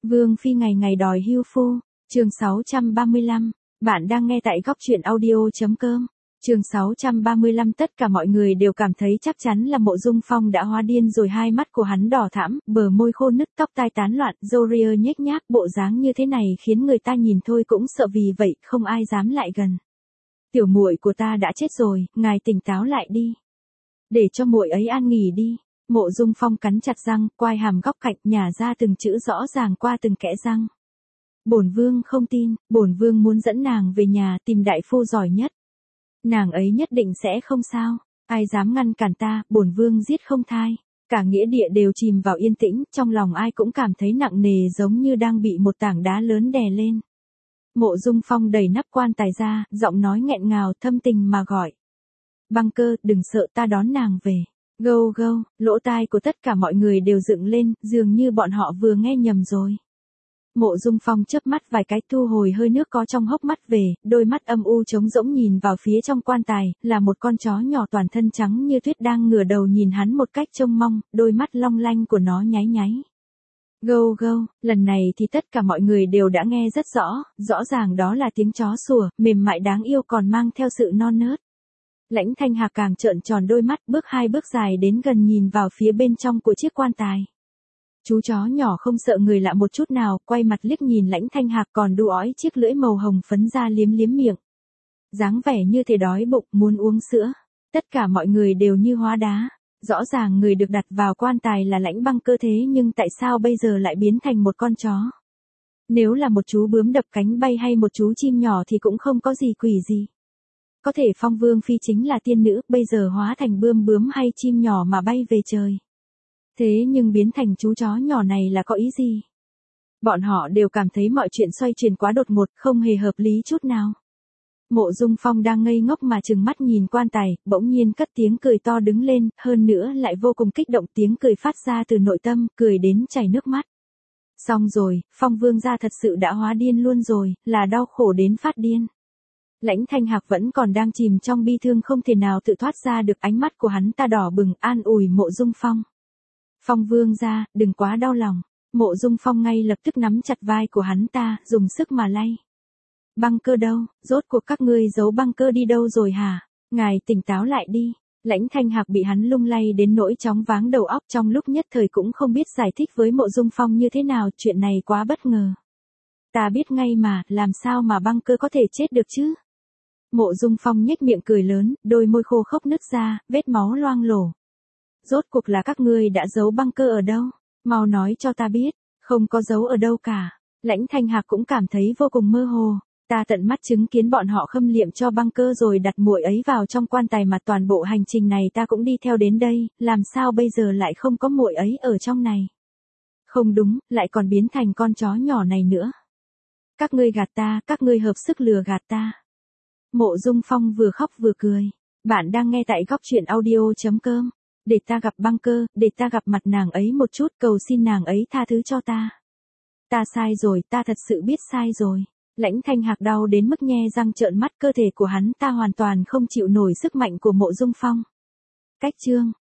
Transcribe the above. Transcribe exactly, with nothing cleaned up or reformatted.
Vương Phi ngày ngày đòi hưu phu, chương sáu trăm ba mươi lăm, bạn đang nghe tại góc truyện audio.com. Chương sáu trăm ba mươi lăm tất cả mọi người đều cảm thấy chắc chắn là Mộ Dung Phong đã hóa điên rồi, hai mắt của hắn đỏ thẫm, bờ môi khô nứt, tóc tai tán loạn, râu ria nhếch nhác, bộ dáng như thế này khiến người ta nhìn thôi cũng sợ, vì vậy không ai dám lại gần. Tiểu muội của ta đã chết rồi, ngài tỉnh táo lại đi. Để cho muội ấy an nghỉ đi. Mộ Dung Phong cắn chặt răng, quai hàm góc cạnh nhả ra từng chữ rõ ràng qua từng kẽ răng. Bổn vương không tin, bổn vương muốn dẫn nàng về nhà tìm đại phu giỏi nhất. Nàng ấy nhất định sẽ không sao, ai dám ngăn cản ta, bổn vương giết không thai. Cả nghĩa địa đều chìm vào yên tĩnh, trong lòng ai cũng cảm thấy nặng nề, giống như đang bị một tảng đá lớn đè lên. Mộ Dung Phong đẩy nắp quan tài ra, giọng nói nghẹn ngào thâm tình mà gọi. Băng Cơ, đừng sợ, ta đón nàng về. Gâu gâu, lỗ tai của tất cả mọi người đều dựng lên, dường như bọn họ vừa nghe nhầm rồi. Mộ Dung Phong chớp mắt vài cái, thu hồi hơi nước có trong hốc mắt về, đôi mắt âm u trống rỗng nhìn vào phía trong quan tài, là một con chó nhỏ toàn thân trắng như tuyết đang ngửa đầu nhìn hắn một cách trông mong, đôi mắt long lanh của nó nháy nháy. Gâu gâu, lần này thì tất cả mọi người đều đã nghe rất rõ, rõ ràng đó là tiếng chó sủa, mềm mại đáng yêu còn mang theo sự non nớt. Lãnh Thanh Hạc càng trợn tròn đôi mắt, bước hai bước dài đến gần nhìn vào phía bên trong của chiếc quan tài. Chú chó nhỏ không sợ người lạ một chút nào, quay mặt liếc nhìn Lãnh Thanh Hạc còn đu ói chiếc lưỡi màu hồng phấn ra liếm liếm miệng. Dáng vẻ như thể đói bụng, muốn uống sữa. Tất cả mọi người đều như hóa đá. Rõ ràng người được đặt vào quan tài là Lãnh Băng Cơ, thế nhưng tại sao bây giờ lại biến thành một con chó? Nếu là một chú bướm đập cánh bay hay một chú chim nhỏ thì cũng không có gì quỷ gì. Có thể Phong Vương Phi chính là tiên nữ, bây giờ hóa thành bươm bướm hay chim nhỏ mà bay về trời. Thế nhưng biến thành chú chó nhỏ này là có ý gì? Bọn họ đều cảm thấy mọi chuyện xoay chuyển quá đột ngột, không hề hợp lý chút nào. Mộ Dung Phong đang ngây ngốc mà trừng mắt nhìn quan tài, bỗng nhiên cất tiếng cười to đứng lên, hơn nữa lại vô cùng kích động, tiếng cười phát ra từ nội tâm, cười đến chảy nước mắt. Xong rồi, Phong Vương gia thật sự đã hóa điên luôn rồi, là đau khổ đến phát điên. Lãnh Thanh Hạc vẫn còn đang chìm trong bi thương không thể nào tự thoát ra được, ánh mắt của hắn ta đỏ bừng, an ủi Mộ Dung Phong. Phong Vương gia, đừng quá đau lòng. Mộ Dung Phong ngay lập tức nắm chặt vai của hắn ta, dùng sức mà lay. Băng Cơ đâu, rốt cuộc các ngươi giấu Băng Cơ đi đâu rồi hả? Ngài tỉnh táo lại đi. Lãnh Thanh Hạc bị hắn lung lay đến nỗi chóng váng đầu óc, trong lúc nhất thời cũng không biết giải thích với Mộ Dung Phong như thế nào, chuyện này quá bất ngờ. Ta biết ngay mà, làm sao mà Băng Cơ có thể chết được chứ? Mộ Dung Phong nhếch miệng cười lớn, đôi môi khô khốc nứt ra, vết máu loang lổ. Rốt cuộc là các ngươi đã giấu Băng Cơ ở đâu? Mau nói cho ta biết. Không có giấu ở đâu cả. Lãnh Thanh Hạc cũng cảm thấy vô cùng mơ hồ. Ta tận mắt chứng kiến bọn họ khâm liệm cho Băng Cơ rồi đặt muội ấy vào trong quan tài, mà toàn bộ hành trình này ta cũng đi theo đến đây, làm sao bây giờ lại không có muội ấy ở trong này? Không đúng, lại còn biến thành con chó nhỏ này nữa. Các ngươi gạt ta, các ngươi hợp sức lừa gạt ta. Mộ Dung Phong vừa khóc vừa cười. Bạn đang nghe tại góc truyện audio.com. Để ta gặp Băng Cơ, để ta gặp mặt nàng ấy một chút, cầu xin nàng ấy tha thứ cho ta. Ta sai rồi, ta thật sự biết sai rồi. Lãnh Thanh Hạc đau đến mức nhe răng trợn mắt, cơ thể của hắn ta hoàn toàn không chịu nổi sức mạnh của Mộ Dung Phong. Cách chương